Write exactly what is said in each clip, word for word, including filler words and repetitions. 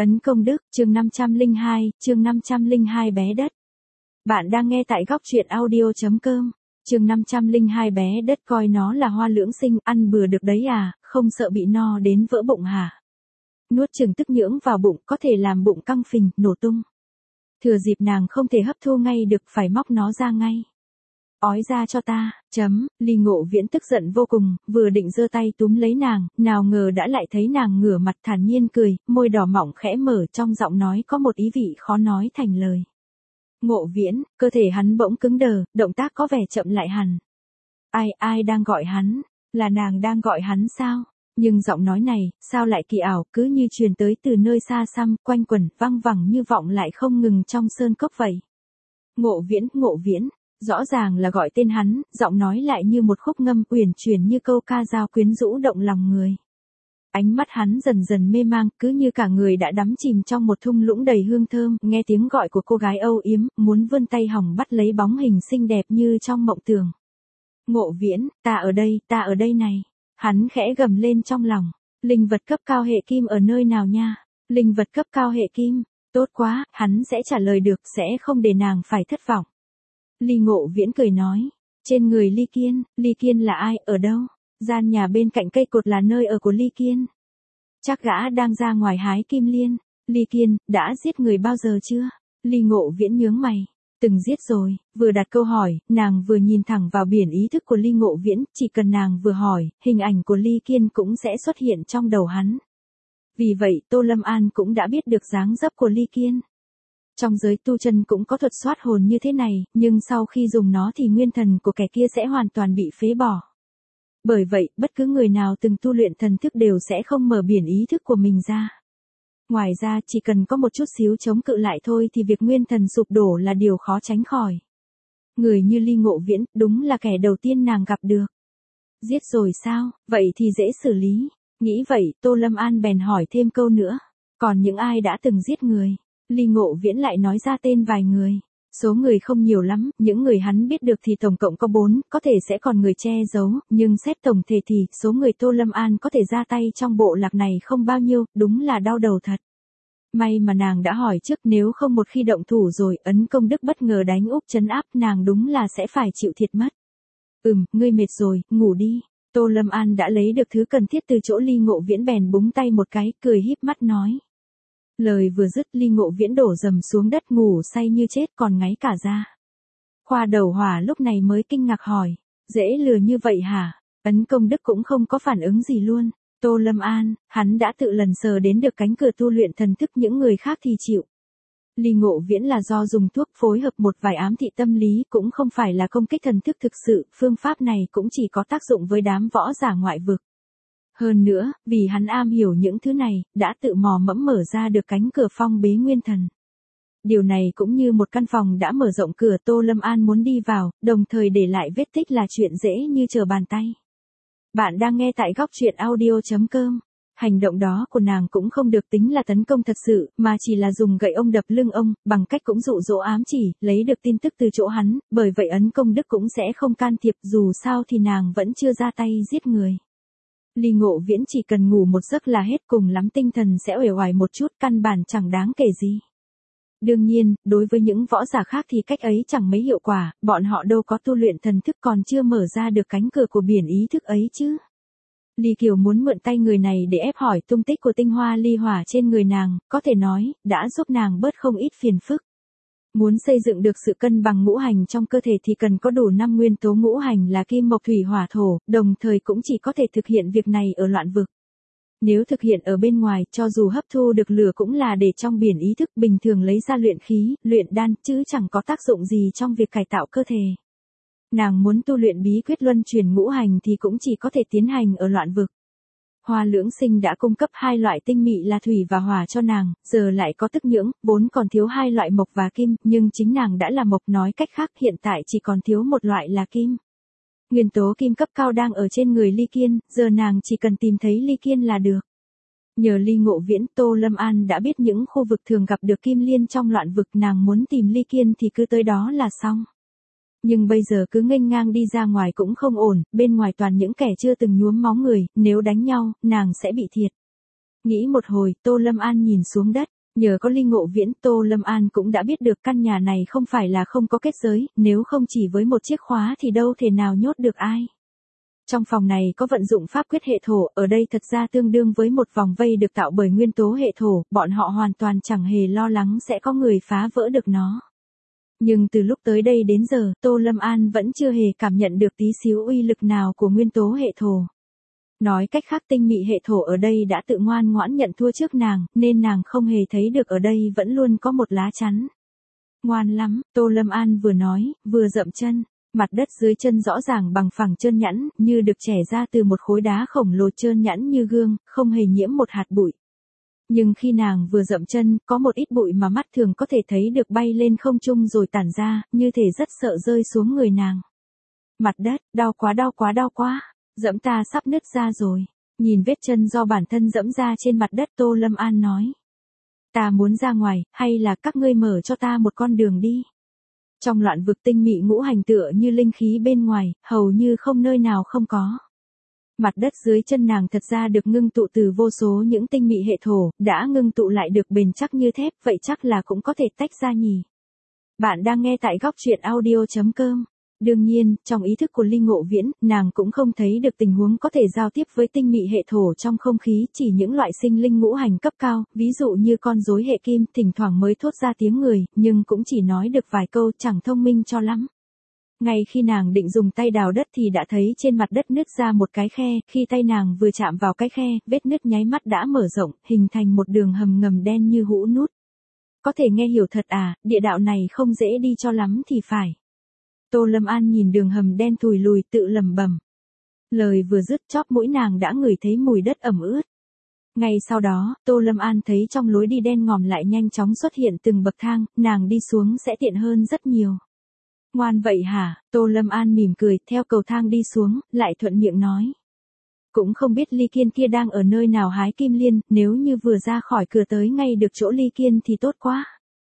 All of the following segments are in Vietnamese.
Ấn công đức, chương năm trăm lẻ hai, chương năm trăm lẻ hai bé đất. Bạn đang nghe tại góc truyện audio.com. Chương năm trăm lẻ hai bé đất coi nó là hoa lưỡng sinh, ăn bừa được đấy à, không sợ bị no đến vỡ bụng hả? Nuốt chừng tức nhưỡng vào bụng có thể làm bụng căng phình, nổ tung. Thừa dịp nàng không thể hấp thu ngay được phải móc nó ra ngay. Ói ra cho ta, chấm, Ly Ngộ Viễn tức giận vô cùng, vừa định giơ tay túm lấy nàng, nào ngờ đã lại thấy nàng ngửa mặt thản nhiên cười, môi đỏ mọng khẽ mở, trong giọng nói có một ý vị khó nói thành lời. Ngộ Viễn, cơ thể hắn bỗng cứng đờ, động tác có vẻ chậm lại hẳn. Ai, ai đang gọi hắn? Là nàng đang gọi hắn sao? Nhưng giọng nói này, sao lại kỳ ảo, cứ như truyền tới từ nơi xa xăm, quanh quẩn, văng vẳng như vọng lại không ngừng trong sơn cốc vậy. Ngộ Viễn, Ngộ Viễn. Rõ ràng là gọi tên hắn, giọng nói lại như một khúc ngâm uyển chuyển như câu ca dao quyến rũ động lòng người. Ánh mắt hắn dần dần mê mang, cứ như cả người đã đắm chìm trong một thung lũng đầy hương thơm, nghe tiếng gọi của cô gái âu yếm, muốn vươn tay hỏng bắt lấy bóng hình xinh đẹp như trong mộng tưởng. Ngộ Viễn, ta ở đây, ta ở đây này. Hắn khẽ gầm lên trong lòng. Linh vật cấp cao hệ kim ở nơi nào nha? Linh vật cấp cao hệ kim. Tốt quá, hắn sẽ trả lời được, sẽ không để nàng phải thất vọng. Ly Ngộ Viễn cười nói, trên người Ly Kiên, Ly Kiên là ai, ở đâu? Gian nhà bên cạnh cây cột là nơi ở của Ly Kiên. Chắc gã đang ra ngoài hái kim liên. Ly Kiên, đã giết người bao giờ chưa? Ly Ngộ Viễn nhướng mày, từng giết rồi. Vừa đặt câu hỏi, nàng vừa nhìn thẳng vào biển ý thức của Ly Ngộ Viễn, chỉ cần nàng vừa hỏi, hình ảnh của Ly Kiên cũng sẽ xuất hiện trong đầu hắn. Vì vậy, Tô Lâm An cũng đã biết được dáng dấp của Ly Kiên. Trong giới tu chân cũng có thuật soát hồn như thế này, nhưng sau khi dùng nó thì nguyên thần của kẻ kia sẽ hoàn toàn bị phế bỏ. Bởi vậy, bất cứ người nào từng tu luyện thần thức đều sẽ không mở biển ý thức của mình ra. Ngoài ra, chỉ cần có một chút xíu chống cự lại thôi thì việc nguyên thần sụp đổ là điều khó tránh khỏi. Người như Ly Ngộ Viễn, đúng là kẻ đầu tiên nàng gặp được. Giết rồi sao, vậy thì dễ xử lý. Nghĩ vậy, Tô Lâm An bèn hỏi thêm câu nữa. Còn những ai đã từng giết người? Ly Ngộ Viễn lại nói ra tên vài người. Số người không nhiều lắm, những người hắn biết được thì tổng cộng có bốn, có thể sẽ còn người che giấu, nhưng xét tổng thể thì số người Tô Lâm An có thể ra tay trong bộ lạc này không bao nhiêu, đúng là đau đầu thật. May mà nàng đã hỏi trước, nếu không một khi động thủ rồi, ấn công đức bất ngờ đánh úp trấn áp nàng đúng là sẽ phải chịu thiệt mất. Ừm, ngươi mệt rồi, ngủ đi. Tô Lâm An đã lấy được thứ cần thiết từ chỗ Ly Ngộ Viễn bèn búng tay một cái, cười híp mắt nói. Lời vừa dứt, Ly Ngộ Viễn đổ dầm xuống đất ngủ say như chết còn ngáy cả da. Khoa đầu hỏa lúc này mới kinh ngạc hỏi, dễ lừa như vậy hả? Ấn công đức cũng không có phản ứng gì luôn. Tô Lâm An, hắn đã tự lần sờ đến được cánh cửa tu luyện thần thức, những người khác thì chịu. Ly Ngộ Viễn là do dùng thuốc phối hợp một vài ám thị tâm lý, cũng không phải là công kích thần thức thực sự, phương pháp này cũng chỉ có tác dụng với đám võ giả ngoại vực. Hơn nữa, vì hắn am hiểu những thứ này, đã tự mò mẫm mở ra được cánh cửa phong bế nguyên thần. Điều này cũng như một căn phòng đã mở rộng cửa, Tô Lâm An muốn đi vào, đồng thời để lại vết tích là chuyện dễ như trở bàn tay. Bạn đang nghe tại góc truyện audio.com. Hành động đó của nàng cũng không được tính là tấn công thật sự, mà chỉ là dùng gậy ông đập lưng ông, bằng cách cũng dụ dỗ ám chỉ, lấy được tin tức từ chỗ hắn, bởi vậy ấn công đức cũng sẽ không can thiệp, dù sao thì nàng vẫn chưa ra tay giết người. Ly Ngộ Viễn chỉ cần ngủ một giấc là hết, cùng lắm tinh thần sẽ uể oải một chút, căn bản chẳng đáng kể gì. Đương nhiên, đối với những võ giả khác thì cách ấy chẳng mấy hiệu quả, bọn họ đâu có tu luyện thần thức, còn chưa mở ra được cánh cửa của biển ý thức ấy chứ. Ly Kiều muốn mượn tay người này để ép hỏi tung tích của tinh hoa ly hỏa trên người nàng, có thể nói, đã giúp nàng bớt không ít phiền phức. Muốn xây dựng được sự cân bằng ngũ hành trong cơ thể thì cần có đủ năm nguyên tố ngũ hành là kim mộc thủy hỏa thổ, đồng thời cũng chỉ có thể thực hiện việc này ở loạn vực. Nếu thực hiện ở bên ngoài, cho dù hấp thu được lửa cũng là để trong biển ý thức bình thường lấy ra luyện khí, luyện đan, chứ chẳng có tác dụng gì trong việc cải tạo cơ thể. Nàng muốn tu luyện bí quyết luân chuyển ngũ hành thì cũng chỉ có thể tiến hành ở loạn vực. Hoa Lưỡng Sinh đã cung cấp hai loại tinh mị là thủy và hỏa cho nàng, giờ lại có tức nhưỡng, vốn còn thiếu hai loại mộc và kim, nhưng chính nàng đã là mộc, nói cách khác hiện tại chỉ còn thiếu một loại là kim. Nguyên tố kim cấp cao đang ở trên người Ly Kiên, giờ nàng chỉ cần tìm thấy Ly Kiên là được. Nhờ Ly Ngộ Viễn, Tô Lâm An đã biết những khu vực thường gặp được kim liên trong loạn vực, nàng muốn tìm Ly Kiên thì cứ tới đó là xong. Nhưng bây giờ cứ nghênh ngang đi ra ngoài cũng không ổn, bên ngoài toàn những kẻ chưa từng nhuốm máu người, nếu đánh nhau, nàng sẽ bị thiệt. Nghĩ một hồi, Tô Lâm An nhìn xuống đất. Nhờ có Ly Ngộ Viễn, Tô Lâm An cũng đã biết được căn nhà này không phải là không có kết giới, nếu không chỉ với một chiếc khóa thì đâu thể nào nhốt được ai. Trong phòng này có vận dụng pháp quyết hệ thổ, ở đây thật ra tương đương với một vòng vây được tạo bởi nguyên tố hệ thổ, bọn họ hoàn toàn chẳng hề lo lắng sẽ có người phá vỡ được nó. Nhưng từ lúc tới đây đến giờ, Tô Lâm An vẫn chưa hề cảm nhận được tí xíu uy lực nào của nguyên tố hệ thổ. Nói cách khác, tinh mị hệ thổ ở đây đã tự ngoan ngoãn nhận thua trước nàng, nên nàng không hề thấy được ở đây vẫn luôn có một lá chắn. Ngoan lắm, Tô Lâm An vừa nói, vừa dậm chân. Mặt đất dưới chân rõ ràng bằng phẳng trơn nhẵn, như được chẻ ra từ một khối đá khổng lồ trơn nhẵn như gương, không hề nhiễm một hạt bụi. Nhưng khi nàng vừa dậm chân, có một ít bụi mà mắt thường có thể thấy được bay lên không trung rồi tản ra, như thể rất sợ rơi xuống người nàng. Mặt đất, đau quá đau quá đau quá, dẫm ta sắp nứt ra rồi. Nhìn vết chân do bản thân dẫm ra trên mặt đất, Tô Lâm An nói. Ta muốn ra ngoài, hay là các ngươi mở cho ta một con đường đi. Trong loạn vực tinh mị ngũ hành tựa như linh khí bên ngoài, hầu như không nơi nào không có. Mặt đất dưới chân nàng thật ra được ngưng tụ từ vô số những tinh mị hệ thổ, đã ngưng tụ lại được bền chắc như thép, vậy chắc là cũng có thể tách ra nhỉ. Bạn đang nghe tại góc truyện audio chấm com. Đương nhiên, trong ý thức của Ly Ngộ Viễn, nàng cũng không thấy được tình huống có thể giao tiếp với tinh mị hệ thổ trong không khí, chỉ những loại sinh linh ngũ hành cấp cao, ví dụ như con rối hệ kim, thỉnh thoảng mới thốt ra tiếng người, nhưng cũng chỉ nói được vài câu, chẳng thông minh cho lắm. Ngay khi nàng định dùng tay đào đất thì đã thấy trên mặt đất nứt ra một cái khe, khi tay nàng vừa chạm vào cái khe, vết nứt nháy mắt đã mở rộng, hình thành một đường hầm ngầm đen như hũ nút. Có thể nghe hiểu thật à, địa đạo này không dễ đi cho lắm thì phải. Tô Lâm An nhìn đường hầm đen thùi lùi tự lẩm bẩm. Lời vừa dứt, chóp mũi nàng đã ngửi thấy mùi đất ẩm ướt. Ngay sau đó, Tô Lâm An thấy trong lối đi đen ngòm lại nhanh chóng xuất hiện từng bậc thang, nàng đi xuống sẽ tiện hơn rất nhiều. Ngoan vậy hả? Tô Lâm An mỉm cười, theo cầu thang đi xuống, lại thuận miệng nói. Cũng không biết Ly Kiên kia đang ở nơi nào hái kim liên, nếu như vừa ra khỏi cửa tới ngay được chỗ Ly Kiên thì tốt quá.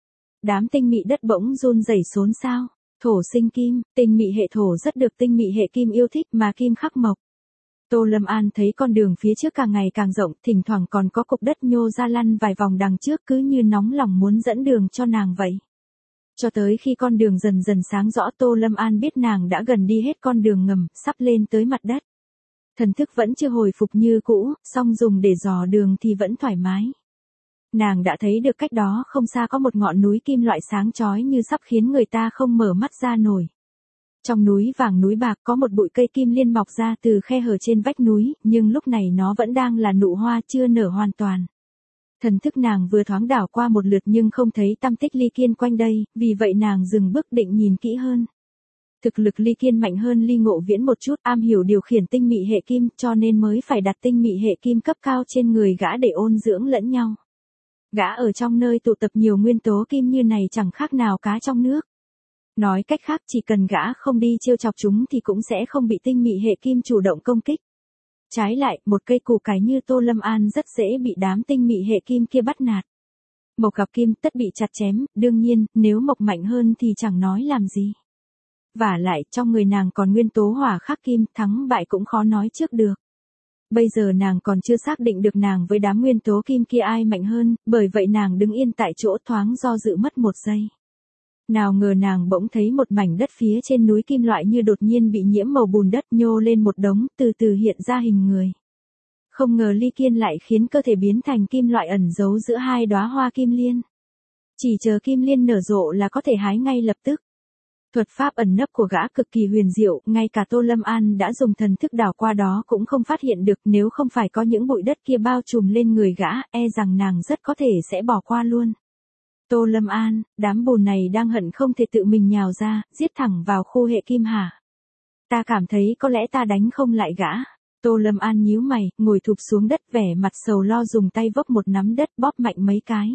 Đám tinh mị đất bỗng run rẩy xốn xao. Thổ sinh kim, tinh mị hệ thổ rất được tinh mị hệ kim yêu thích mà kim khắc mộc. Tô Lâm An thấy con đường phía trước càng ngày càng rộng, thỉnh thoảng còn có cục đất nhô ra lăn vài vòng đằng trước cứ như nóng lòng muốn dẫn đường cho nàng vậy. Cho tới khi con đường dần dần sáng rõ, Tô Lâm An biết nàng đã gần đi hết con đường ngầm, sắp lên tới mặt đất. Thần thức vẫn chưa hồi phục như cũ, song dùng để dò đường thì vẫn thoải mái. Nàng đã thấy được cách đó không xa có một ngọn núi kim loại sáng chói như sắp khiến người ta không mở mắt ra nổi. Trong núi vàng núi bạc có một bụi cây kim liên mọc ra từ khe hở trên vách núi, nhưng lúc này nó vẫn đang là nụ hoa chưa nở hoàn toàn. Thần thức nàng vừa thoáng đảo qua một lượt nhưng không thấy tăm tích Ly Kiên quanh đây, vì vậy nàng dừng bước định nhìn kỹ hơn. Thực lực Ly Kiên mạnh hơn Ly Ngộ Viễn một chút, am hiểu điều khiển tinh mị hệ kim, cho nên mới phải đặt tinh mị hệ kim cấp cao trên người gã để ôn dưỡng lẫn nhau. Gã ở trong nơi tụ tập nhiều nguyên tố kim như này chẳng khác nào cá trong nước. Nói cách khác, chỉ cần gã không đi trêu chọc chúng thì cũng sẽ không bị tinh mị hệ kim chủ động công kích. Trái lại, một cây củ cải như Tô Lâm An rất dễ bị đám tinh mị hệ kim kia bắt nạt. Mộc gặp kim tất bị chặt chém, đương nhiên, nếu mộc mạnh hơn thì chẳng nói làm gì. Vả lại, trong người nàng còn nguyên tố hỏa khắc kim, thắng bại cũng khó nói trước được. Bây giờ nàng còn chưa xác định được nàng với đám nguyên tố kim kia ai mạnh hơn, bởi vậy nàng đứng yên tại chỗ thoáng do dự mất một giây. Nào ngờ nàng bỗng thấy một mảnh đất phía trên núi kim loại như đột nhiên bị nhiễm màu bùn đất nhô lên một đống, từ từ hiện ra hình người. Không ngờ Ly Kiên lại khiến cơ thể biến thành kim loại ẩn giấu giữa hai đóa hoa kim liên. Chỉ chờ kim liên nở rộ là có thể hái ngay lập tức. Thuật pháp ẩn nấp của gã cực kỳ huyền diệu, ngay cả Tô Lâm An đã dùng thần thức đảo qua đó cũng không phát hiện được, nếu không phải có những bụi đất kia bao trùm lên người gã, e rằng nàng rất có thể sẽ bỏ qua luôn. Tô Lâm An, đám bùn này đang hận không thể tự mình nhào ra, giết thẳng vào khu hệ kim hả? Ta cảm thấy có lẽ ta đánh không lại gã. Tô Lâm An nhíu mày, ngồi thụp xuống đất vẻ mặt sầu lo dùng tay vấp một nắm đất bóp mạnh mấy cái.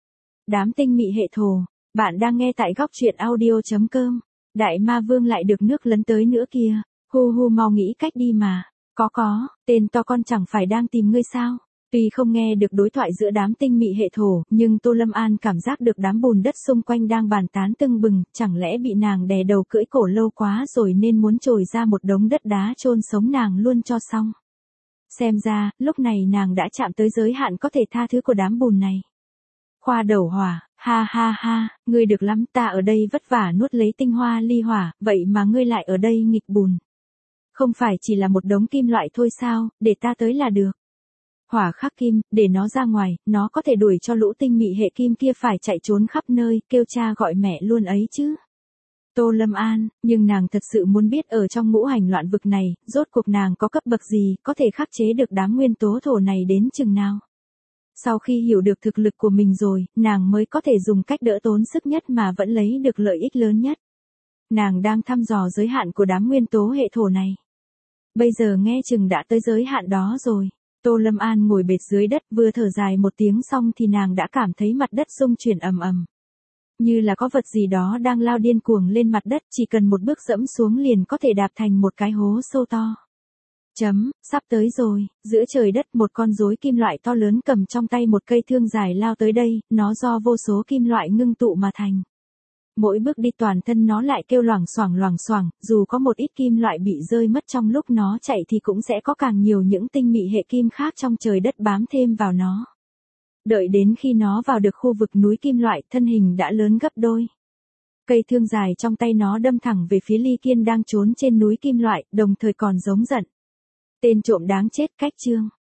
Đám tinh mị hệ thổ, bạn đang nghe tại góc truyện audio chấm com. Đại ma vương lại được nước lấn tới nữa kìa, hu hu mau nghĩ cách đi mà. Có có, tên to con chẳng phải đang tìm ngươi sao? Tuy không nghe được đối thoại giữa đám tinh mị hệ thổ, nhưng Tô Lâm An cảm giác được đám bùn đất xung quanh đang bàn tán tưng bừng, chẳng lẽ bị nàng đè đầu cưỡi cổ lâu quá rồi nên muốn trồi ra một đống đất đá chôn sống nàng luôn cho xong. Xem ra, lúc này nàng đã chạm tới giới hạn có thể tha thứ của đám bùn này. Khoa đầu hỏa, ha ha ha, ngươi được lắm, ta ở đây vất vả nuốt lấy tinh hoa ly hỏa, vậy mà ngươi lại ở đây nghịch bùn. Không phải chỉ là một đống kim loại thôi sao, để ta tới là được. Hỏa khắc kim, để nó ra ngoài, nó có thể đuổi cho lũ tinh mị hệ kim kia phải chạy trốn khắp nơi, kêu cha gọi mẹ luôn ấy chứ. Tô Lâm An, nhưng nàng thật sự muốn biết ở trong ngũ hành loạn vực này, rốt cuộc nàng có cấp bậc gì, có thể khắc chế được đám nguyên tố thổ này đến chừng nào. Sau khi hiểu được thực lực của mình rồi, nàng mới có thể dùng cách đỡ tốn sức nhất mà vẫn lấy được lợi ích lớn nhất. Nàng đang thăm dò giới hạn của đám nguyên tố hệ thổ này. Bây giờ nghe chừng đã tới giới hạn đó rồi. Tô Lâm An ngồi bệt dưới đất vừa thở dài một tiếng xong thì nàng đã cảm thấy mặt đất rung chuyển ầm ầm. Như là có vật gì đó đang lao điên cuồng lên mặt đất, chỉ cần một bước dẫm xuống liền có thể đạp thành một cái hố sâu to. Chấm, sắp tới rồi, giữa trời đất một con rối kim loại to lớn cầm trong tay một cây thương dài lao tới đây, nó do vô số kim loại ngưng tụ mà thành. Mỗi bước đi toàn thân nó lại kêu loảng xoảng loảng xoảng, dù có một ít kim loại bị rơi mất trong lúc nó chạy thì cũng sẽ có càng nhiều những tinh mị hệ kim khác trong trời đất bám thêm vào nó. Đợi đến khi nó vào được khu vực núi kim loại, thân hình đã lớn gấp đôi. Cây thương dài trong tay nó đâm thẳng về phía Ly Kiên đang trốn trên núi kim loại, đồng thời còn giống giận. Tên trộm đáng chết, cách chương.